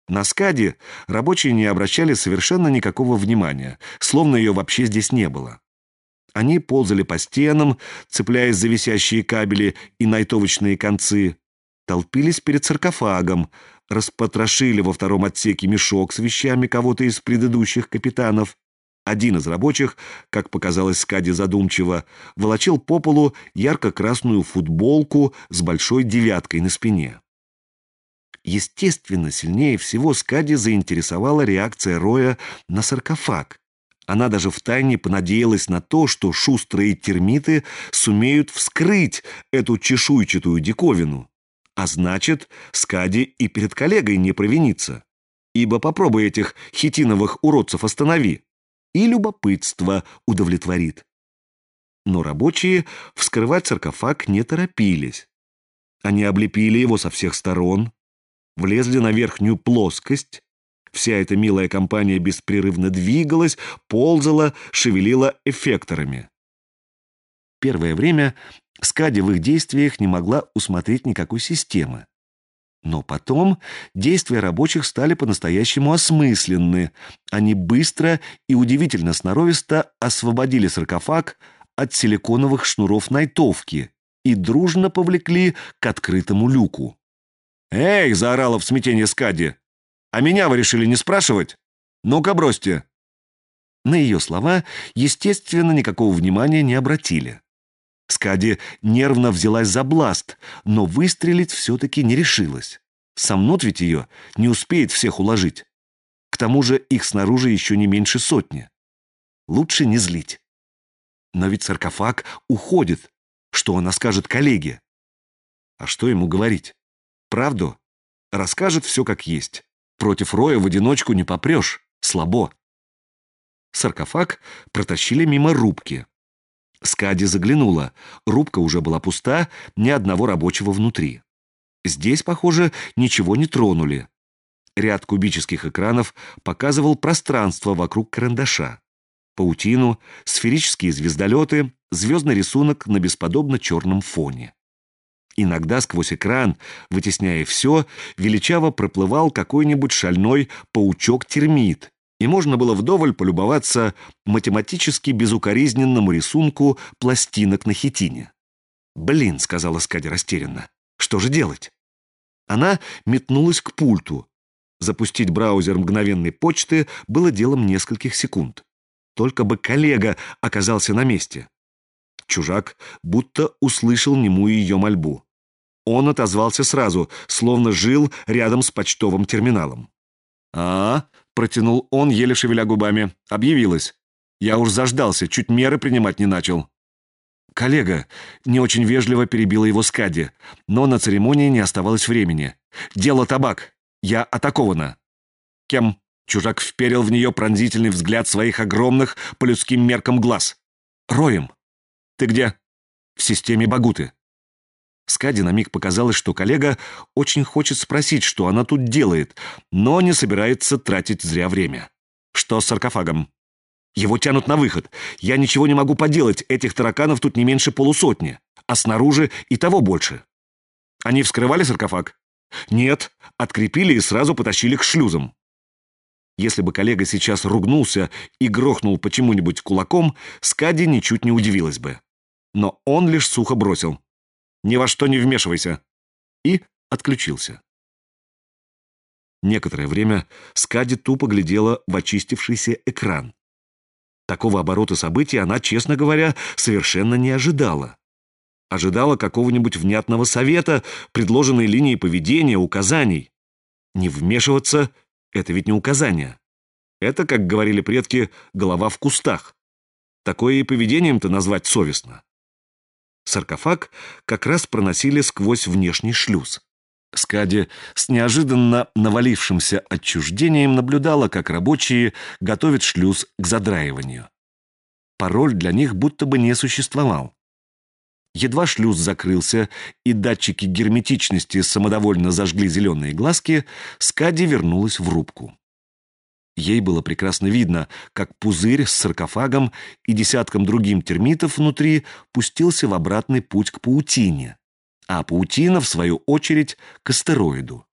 На Скади рабочие не обращали совершенно никакого внимания, словно ее вообще здесь не было. Они ползали по стенам, цепляясь за висящие кабели и найтовочные концы, толпились перед саркофагом, распотрошили во втором отсеке мешок с вещами кого-то из предыдущих капитанов. Один из рабочих, как показалось Скади задумчиво, волочил по полу ярко-красную футболку с большой девяткой на спине. Естественно, сильнее всего Скади заинтересовала реакция Роя на саркофаг. Она даже втайне понадеялась на то, что шустрые термиты сумеют вскрыть эту чешуйчатую диковину. А значит, Скади и перед коллегой не провинится. Ибо попробуй этих хитиновых уродцев останови, и любопытство удовлетворит. Но рабочие вскрывать саркофаг не торопились. Они облепили его со всех сторон, влезли на верхнюю плоскость. Вся эта милая компания беспрерывно двигалась, ползала, шевелила эффекторами. Первое время Скади в их действиях не могла усмотреть никакой системы. Но потом действия рабочих стали по-настоящему осмысленны. Они быстро и удивительно сноровисто освободили саркофаг от силиконовых шнуров найтовки и дружно повлекли к открытому люку. «Эй!» — заорала в смятении Скади. «А меня вы решили не спрашивать? Ну-ка, бросьте!» На ее слова, естественно, никакого внимания не обратили. Скади нервно взялась за бласт, но выстрелить все-таки не решилась. Сомнут ведь ее, не успеет всех уложить. К тому же их снаружи еще не меньше сотни. Лучше не злить. Но ведь саркофаг уходит. Что она скажет коллеге? А что ему говорить? Правду? Расскажет все как есть. Против Роя в одиночку не попрешь. Слабо. Саркофаг протащили мимо рубки. Скади заглянула. Рубка уже была пуста, ни одного рабочего внутри. Здесь, похоже, ничего не тронули. Ряд кубических экранов показывал пространство вокруг карандаша. Паутину, сферические звездолеты, звездный рисунок на бесподобно черном фоне. Иногда сквозь экран, вытесняя все, величаво проплывал какой-нибудь шальной паучок-термит, и можно было вдоволь полюбоваться математически безукоризненному рисунку пластинок на хитине. «Блин», — сказала Скади растерянно, — «что же делать?» Она метнулась к пульту. Запустить браузер мгновенной почты было делом нескольких секунд. Только бы коллега оказался на месте. Чужак будто услышал немую ее мольбу. Он отозвался сразу, словно жил рядом с почтовым терминалом. Протянул он, еле шевеля губами. «Объявилась. Я уж заждался, чуть меры принимать не начал». «Коллега», — не очень вежливо перебила его Скади, но на церемонии не оставалось времени. «Дело табак. Я атакована». «Кем?» — чужак вперил в нее пронзительный взгляд своих огромных по людским меркам глаз. «Роем». «Ты где?» «В системе Багуты». Скади на миг показалось, что коллега очень хочет спросить, что она тут делает, но не собирается тратить зря время. «Что с саркофагом?» «Его тянут на выход. Я ничего не могу поделать, этих тараканов тут не меньше полусотни, а снаружи и того больше». «Они вскрывали саркофаг?» «Нет, открепили и сразу потащили к шлюзам». Если бы коллега сейчас ругнулся и грохнул почему-нибудь кулаком, Скади ничуть не удивилась бы. Но он лишь сухо бросил: «Ни во что не вмешивайся», и отключился. Некоторое время Скади тупо глядела в очистившийся экран. Такого оборота событий она, честно говоря, совершенно не ожидала. Ожидала какого-нибудь внятного совета, предложенной линии поведения, указаний. Не вмешиваться — это ведь не указание. Это, как говорили предки, голова в кустах. Такое и поведением-то назвать совестно. Саркофаг как раз проносили сквозь внешний шлюз. Скади с неожиданно навалившимся отчуждением наблюдала, как рабочие готовят шлюз к задраиванию. Пароль для них будто бы не существовал. Едва шлюз закрылся, и датчики герметичности самодовольно зажгли зеленые глазки, Скади вернулась в рубку. Ей было прекрасно видно, как пузырь с саркофагом и десятком другим термитов внутри пустился в обратный путь к паутине, а паутина, в свою очередь, к астероиду.